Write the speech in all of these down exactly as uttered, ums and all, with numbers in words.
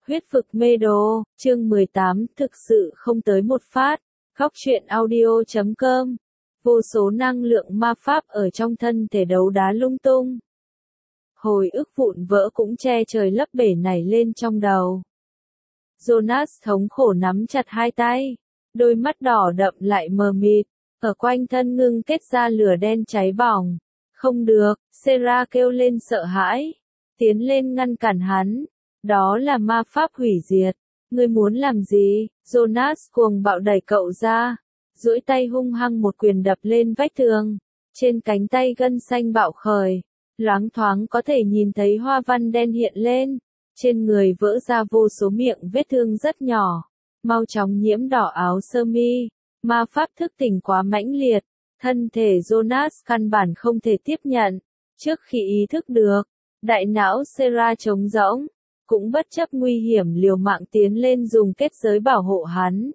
Huyết vực mê đồ, chương mười tám, thực sự không tới một phát. Góc truyện audio chấm com. Vô số năng lượng ma pháp ở trong thân thể đấu đá lung tung. Hồi ức vụn vỡ cũng che trời lấp bể nảy lên trong đầu. Jonas thống khổ nắm chặt hai tay, đôi mắt đỏ đậm lại mờ mịt, ở quanh thân ngưng kết ra lửa đen cháy bỏng. Không được, Sarah kêu lên sợ hãi, tiến lên ngăn cản hắn. Đó là ma pháp hủy diệt. Ngươi muốn làm gì? Jonas cuồng bạo đẩy cậu ra, duỗi tay hung hăng một quyền đập lên vách tường. Trên cánh tay gân xanh bạo khởi, loáng thoáng có thể nhìn thấy hoa văn đen hiện lên. Trên người vỡ ra vô số miệng vết thương rất nhỏ, mau chóng nhiễm đỏ áo sơ mi. Ma pháp thức tỉnh quá mãnh liệt, thân thể Jonas căn bản không thể tiếp nhận. Trước khi ý thức được, đại não Sarah trống rỗng, cũng bất chấp nguy hiểm liều mạng tiến lên dùng kết giới bảo hộ hắn.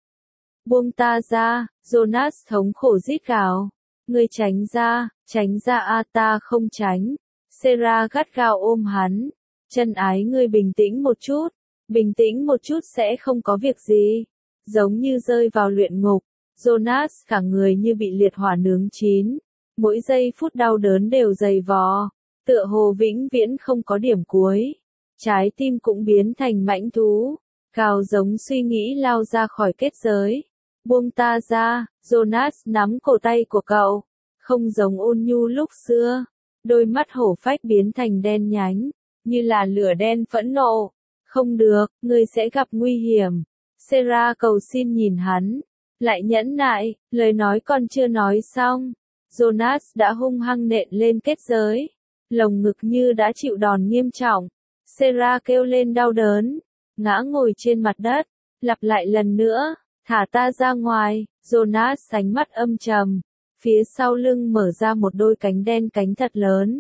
Buông ta ra, Jonas thống khổ rít gào. Ngươi tránh ra, tránh ra a ta không tránh. Sarah gắt gao ôm hắn. Chân ái ngươi bình tĩnh một chút, bình tĩnh một chút sẽ không có việc gì. Giống như rơi vào luyện ngục, Jonas cả người như bị liệt hỏa nướng chín. Mỗi giây phút đau đớn đều dày vò, tựa hồ vĩnh viễn không có điểm cuối. Trái tim cũng biến thành mãnh thú, gào giống suy nghĩ lao ra khỏi kết giới. Buông ta ra, Jonas nắm cổ tay của cậu, không giống ôn nhu lúc xưa. Đôi mắt hổ phách biến thành đen nhánh, như là lửa đen phẫn nộ. Không được, ngươi sẽ gặp nguy hiểm. Sarah cầu xin nhìn hắn, lại nhẫn nại, lời nói còn chưa nói xong. Jonas đã hung hăng nện lên kết giới, lồng ngực như đã chịu đòn nghiêm trọng. Sarah kêu lên đau đớn, ngã ngồi trên mặt đất, lặp lại lần nữa, thả ta ra ngoài. Jonas sánh mắt âm trầm, phía sau lưng mở ra một đôi cánh đen cánh thật lớn.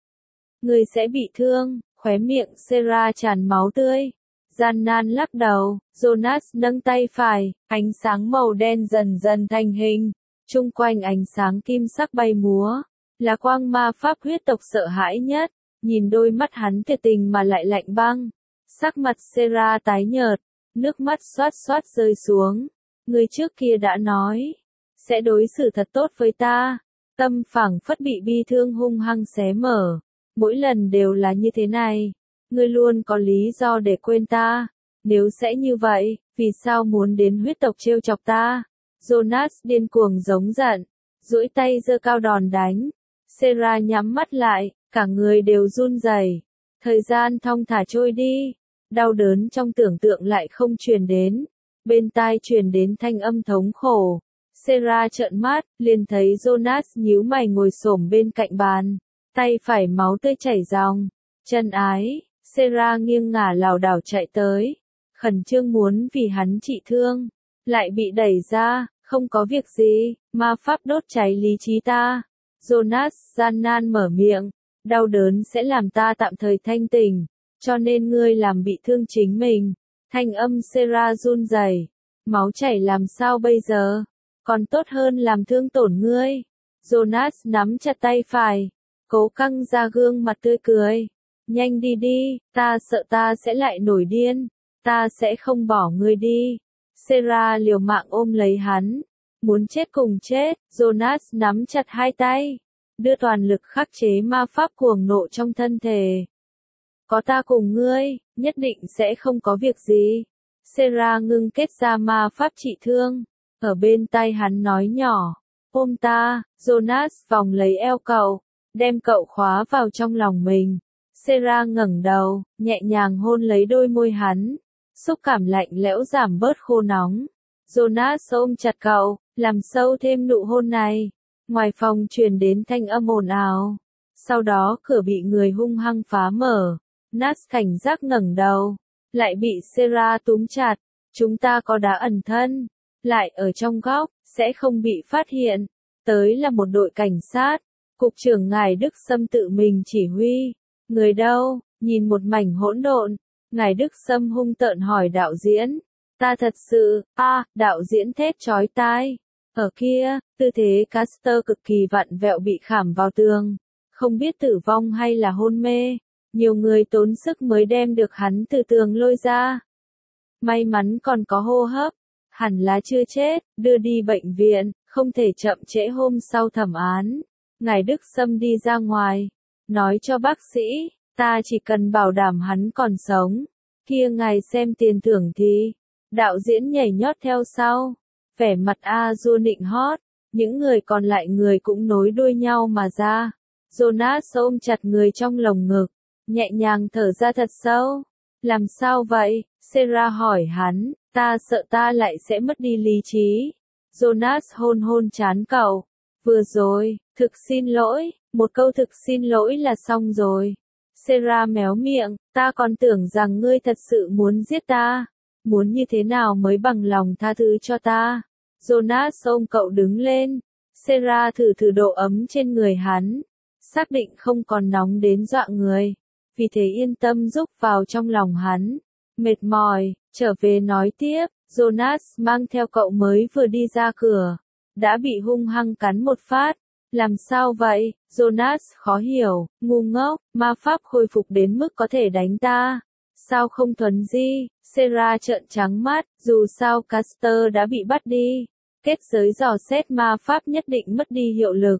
Người sẽ bị thương, khóe miệng Sarah tràn máu tươi, gian nan lắc đầu. Jonas nâng tay phải, ánh sáng màu đen dần dần thành hình, chung quanh ánh sáng kim sắc bay múa, là quang ma pháp huyết tộc sợ hãi nhất. Nhìn đôi mắt hắn tuyệt tình mà lại lạnh băng, sắc mặt Sarah tái nhợt, nước mắt xoát xoát rơi xuống. Người trước kia đã nói, sẽ đối xử thật tốt với ta. Tâm phảng phất bị bi thương hung hăng xé mở, mỗi lần đều là như thế này. Ngươi luôn có lý do để quên ta. Nếu sẽ như vậy, vì sao muốn đến huyết tộc trêu chọc ta? Jonas điên cuồng giống giận, duỗi tay giơ cao đòn đánh. Sarah nhắm mắt lại, cả người đều run rẩy. Thời gian thong thả trôi đi, đau đớn trong tưởng tượng lại không truyền đến. Bên tai truyền đến thanh âm thống khổ. Sarah trợn mắt, liền thấy Jonas nhíu mày ngồi xổm bên cạnh bàn, tay phải máu tươi chảy ròng. Chân ái, Sarah nghiêng ngả lảo đảo chạy tới, khẩn trương muốn vì hắn trị thương, lại bị đẩy ra. Không có việc gì, ma pháp đốt cháy lý trí ta. Jonas gian nan mở miệng, đau đớn sẽ làm ta tạm thời thanh tỉnh, cho nên ngươi làm bị thương chính mình. Thanh âm Sarah run rẩy, máu chảy làm sao bây giờ, còn tốt hơn làm thương tổn ngươi. Jonas nắm chặt tay phải, cố căng ra gương mặt tươi cười. Nhanh đi đi, ta sợ ta sẽ lại nổi điên, ta sẽ không bỏ ngươi đi. Sarah liều mạng ôm lấy hắn, muốn chết cùng chết. Jonas nắm chặt hai tay, đưa toàn lực khắc chế ma pháp cuồng nộ trong thân thể. Có ta cùng ngươi, nhất định sẽ không có việc gì. Sarah ngưng kết ra ma pháp trị thương, ở bên tai hắn nói nhỏ, ôm ta. Jonas vòng lấy eo cậu, đem cậu khóa vào trong lòng mình. Sarah ngẩng đầu, nhẹ nhàng hôn lấy đôi môi hắn, xúc cảm lạnh lẽo giảm bớt khô nóng. Jonas ôm chặt cậu, làm sâu thêm nụ hôn này. Ngoài phòng truyền đến thanh âm ồn ào, sau đó cửa bị người hung hăng phá mở. Nas cảnh giác ngẩng đầu, lại bị Sarah túm chặt. Chúng ta có đã ẩn thân, lại ở trong góc, sẽ không bị phát hiện. Tới là một đội cảnh sát, cục trưởng ngài Đức Sâm tự mình chỉ huy. Người đâu? Nhìn một mảnh hỗn độn, ngài Đức Sâm hung tợn hỏi đạo diễn. Ta thật sự, a à, đạo diễn thét chói tai. Ở kia, tư thế Caster cực kỳ vặn vẹo bị khảm vào tường, không biết tử vong hay là hôn mê. Nhiều người tốn sức mới đem được hắn từ tường lôi ra. May mắn còn có hô hấp, hẳn là chưa chết, đưa đi bệnh viện, không thể chậm trễ hôm sau thẩm án. Ngài Đức Sâm đi ra ngoài, nói cho bác sĩ, ta chỉ cần bảo đảm hắn còn sống. Kia ngài xem tiền thưởng thì, đạo diễn nhảy nhót theo sau, vẻ mặt A Du nịnh hót, những người còn lại người cũng nối đuôi nhau mà ra. Jonas ôm chặt người trong lồng ngực, nhẹ nhàng thở ra thật sâu. Làm sao vậy? Sarah hỏi hắn, ta sợ ta lại sẽ mất đi lý trí. Jonas hôn hôn trán cậu. Vừa rồi, thực xin lỗi, một câu thực xin lỗi là xong rồi. Sarah méo miệng, ta còn tưởng rằng ngươi thật sự muốn giết ta. Muốn như thế nào mới bằng lòng tha thứ cho ta? Jonas ôm cậu đứng lên. Sarah thử thử độ ấm trên người hắn. Xác định không còn nóng đến dọa người. Vì thế yên tâm rúc vào trong lòng hắn. Mệt mỏi, trở về nói tiếp. Jonas mang theo cậu mới vừa đi ra cửa. Đã bị hung hăng cắn một phát. Làm sao vậy? Jonas khó hiểu, ngu ngốc, ma pháp khôi phục đến mức có thể đánh ta. Sao không thuần di? Sarah trợn trắng mắt, dù sao Caster đã bị bắt đi. Kết giới dò xét ma pháp nhất định mất đi hiệu lực.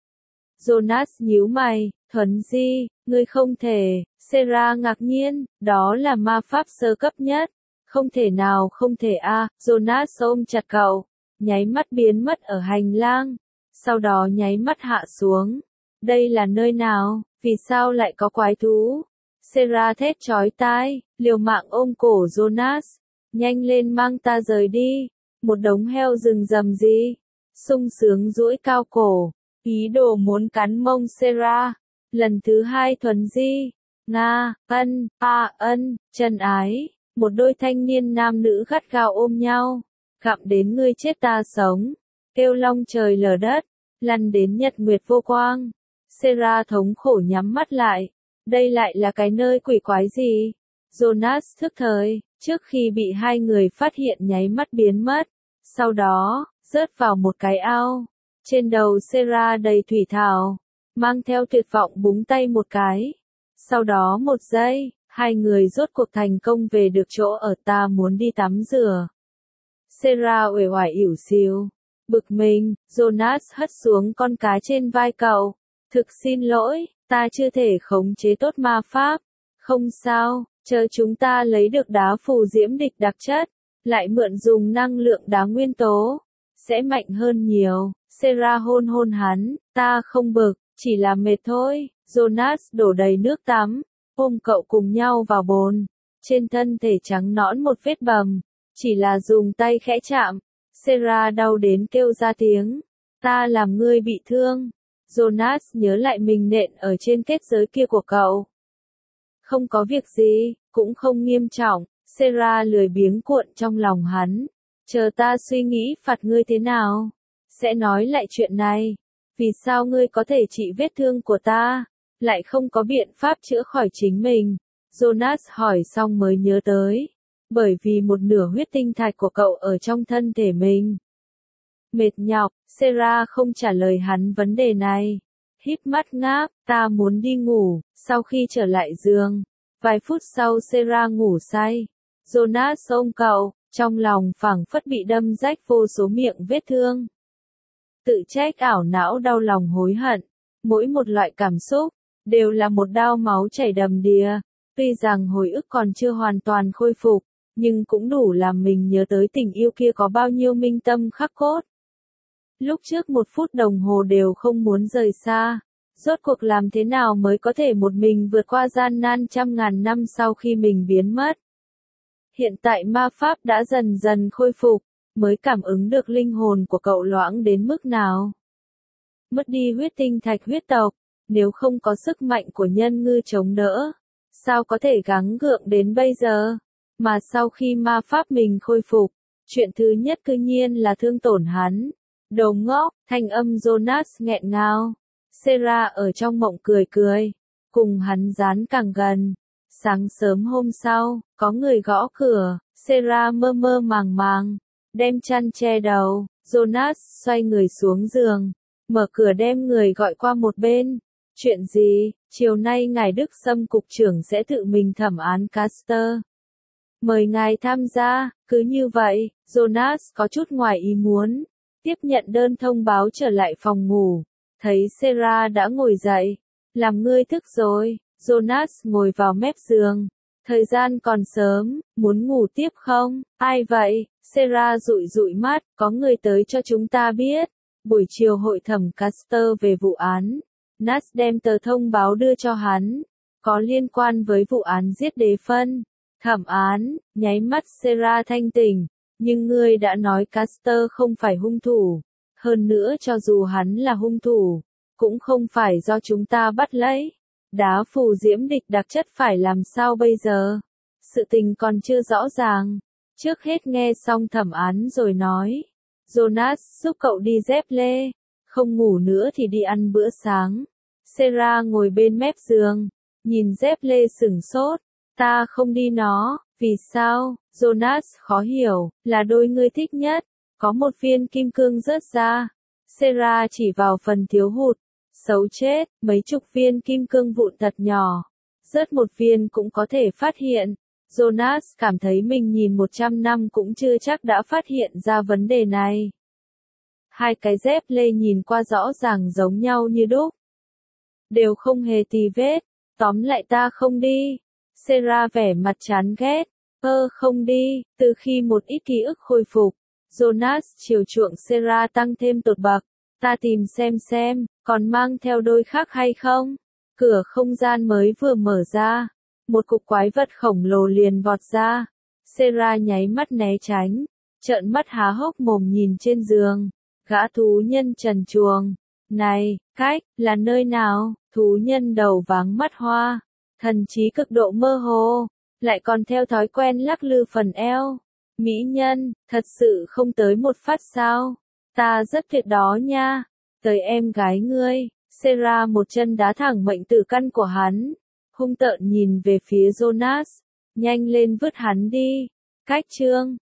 Jonas nhíu mày, thuần di, ngươi không thể. Sarah ngạc nhiên, đó là ma pháp sơ cấp nhất. Không thể nào không thể a. À. Jonas ôm chặt cậu, nháy mắt biến mất ở hành lang. Sau đó nháy mắt hạ xuống. Đây là nơi nào? Vì sao lại có quái thú? Sarah thét chói tai, liều mạng ôm cổ Jonas. Nhanh lên mang ta rời đi. Một đống heo rừng rầm gì? Sung sướng duỗi cao cổ. Ý đồ muốn cắn mông Sarah. Lần thứ hai thuần di. Nga, ân, a ân, chân ái. Một đôi thanh niên nam nữ gắt gao ôm nhau. Gặm đến ngươi chết ta sống. Kêu long trời lở đất. Lăn đến nhật nguyệt vô quang. Sarah thống khổ nhắm mắt lại. Đây lại là cái nơi quỷ quái gì? Jonas thức thời, trước khi bị hai người phát hiện nháy mắt biến mất. Sau đó, rớt vào một cái ao. Trên đầu Sarah đầy thủy thảo. Mang theo tuyệt vọng búng tay một cái. Sau đó một giây, hai người rốt cuộc thành công về được chỗ ở ta muốn đi tắm rửa. Sarah uể oải ỉu xìu. Bực mình, Jonas hất xuống con cá trên vai cậu. Thực xin lỗi, ta chưa thể khống chế tốt ma pháp. Không sao, chờ chúng ta lấy được đá phù diễm địch đặc chất, lại mượn dùng năng lượng đá nguyên tố, sẽ mạnh hơn nhiều. Sarah hôn hôn hắn, ta không bực, chỉ là mệt thôi. Jonas đổ đầy nước tắm, ôm cậu cùng nhau vào bồn. Trên thân thể trắng nõn một vết bầm, chỉ là dùng tay khẽ chạm. Sarah đau đến kêu ra tiếng. Ta làm ngươi bị thương. Jonas nhớ lại mình nện ở trên kết giới kia của cậu. Không có việc gì, cũng không nghiêm trọng. Sarah lười biếng cuộn trong lòng hắn. Chờ ta suy nghĩ phạt ngươi thế nào. Sẽ nói lại chuyện này. Vì sao ngươi có thể trị vết thương của ta, lại không có biện pháp chữa khỏi chính mình? Jonas hỏi xong mới nhớ tới. Bởi vì một nửa huyết tinh thạch của cậu ở trong thân thể mình. Mệt nhọc, Sarah không trả lời hắn vấn đề này. Híp mắt ngáp, ta muốn đi ngủ. Sau khi trở lại giường, vài phút sau Sarah ngủ say. Jonas ôm cậu, trong lòng phảng phất bị đâm rách vô số miệng vết thương. Tự trách ảo não đau lòng hối hận. Mỗi một loại cảm xúc, đều là một đao máu chảy đầm đìa. Tuy rằng hồi ức còn chưa hoàn toàn khôi phục, nhưng cũng đủ làm mình nhớ tới tình yêu kia có bao nhiêu minh tâm khắc cốt. Lúc trước một phút đồng hồ đều không muốn rời xa. Rốt cuộc làm thế nào mới có thể một mình vượt qua gian nan trăm ngàn năm sau khi mình biến mất. Hiện tại ma pháp đã dần dần khôi phục, mới cảm ứng được linh hồn của cậu loãng đến mức nào. Mất đi huyết tinh thạch huyết tộc, nếu không có sức mạnh của nhân ngư chống đỡ, sao có thể gắng gượng đến bây giờ? Mà sau khi ma pháp mình khôi phục, chuyện thứ nhất cư nhiên là thương tổn hắn. Đồ ngốc, thanh âm Jonas nghẹn ngào. Sarah ở trong mộng cười cười, cùng hắn dán càng gần. Sáng sớm hôm sau, có người gõ cửa, Sarah mơ mơ màng màng, đem chăn che đầu. Jonas xoay người xuống giường, mở cửa đem người gọi qua một bên. Chuyện gì? Chiều nay ngài Đức Sâm cục trưởng sẽ tự mình thẩm án Caster. Mời ngài tham gia. Cứ như vậy, Jonas có chút ngoài ý muốn. Tiếp nhận đơn thông báo trở lại phòng ngủ. Thấy Sarah đã ngồi dậy. Làm ngươi thức rồi. Jonas ngồi vào mép giường. Thời gian còn sớm, muốn ngủ tiếp không? Ai vậy? Sarah dụi dụi mắt, có người tới cho chúng ta biết. Buổi chiều hội thẩm Caster về vụ án. Nas đem tờ thông báo đưa cho hắn. Có liên quan với vụ án giết đế phân. Thẩm án, nháy mắt Sarah thanh tỉnh. Nhưng ngươi đã nói Caster không phải hung thủ. Hơn nữa cho dù hắn là hung thủ, cũng không phải do chúng ta bắt lấy. Đá phù diễm địch đặc chất phải làm sao bây giờ? Sự tình còn chưa rõ ràng. Trước hết nghe xong thẩm án rồi nói. Jonas giúp cậu đi dép lê. Không ngủ nữa thì đi ăn bữa sáng. Sarah ngồi bên mép giường. Nhìn dép lê sửng sốt. Ta không đi nó. Vì sao? Jonas khó hiểu. Là đôi ngươi thích nhất. Có một viên kim cương rớt ra. Sarah chỉ vào phần thiếu hụt. Xấu chết, mấy chục viên kim cương vụn thật nhỏ. Rớt một viên cũng có thể phát hiện. Jonas cảm thấy mình nhìn một trăm năm cũng chưa chắc đã phát hiện ra vấn đề này. Hai cái dép lê nhìn qua rõ ràng giống nhau như đúc. Đều không hề tì vết. Tóm lại ta không đi. Sarah vẻ mặt chán ghét. Ơ không đi, từ khi một ít ký ức khôi phục. Jonas chiều chuộng Sarah tăng thêm tột bậc. Ta tìm xem xem, còn mang theo đôi khác hay không? Cửa không gian mới vừa mở ra. Một cục quái vật khổng lồ liền vọt ra. Sarah nháy mắt né tránh. Trợn mắt há hốc mồm nhìn trên giường. Gã thú nhân trần truồng. Này, cách, là nơi nào? Thú nhân đầu váng mắt hoa. Thần trí cực độ mơ hồ. Lại còn theo thói quen lắc lư phần eo. Mỹ nhân, thật sự không tới một phát sao? Ta rất tuyệt đó nha. Tới em gái ngươi. Sarah một chân đá thẳng mệnh tử căn của hắn. Hung tợn nhìn về phía Jonas. Nhanh lên vứt hắn đi. Cách chương.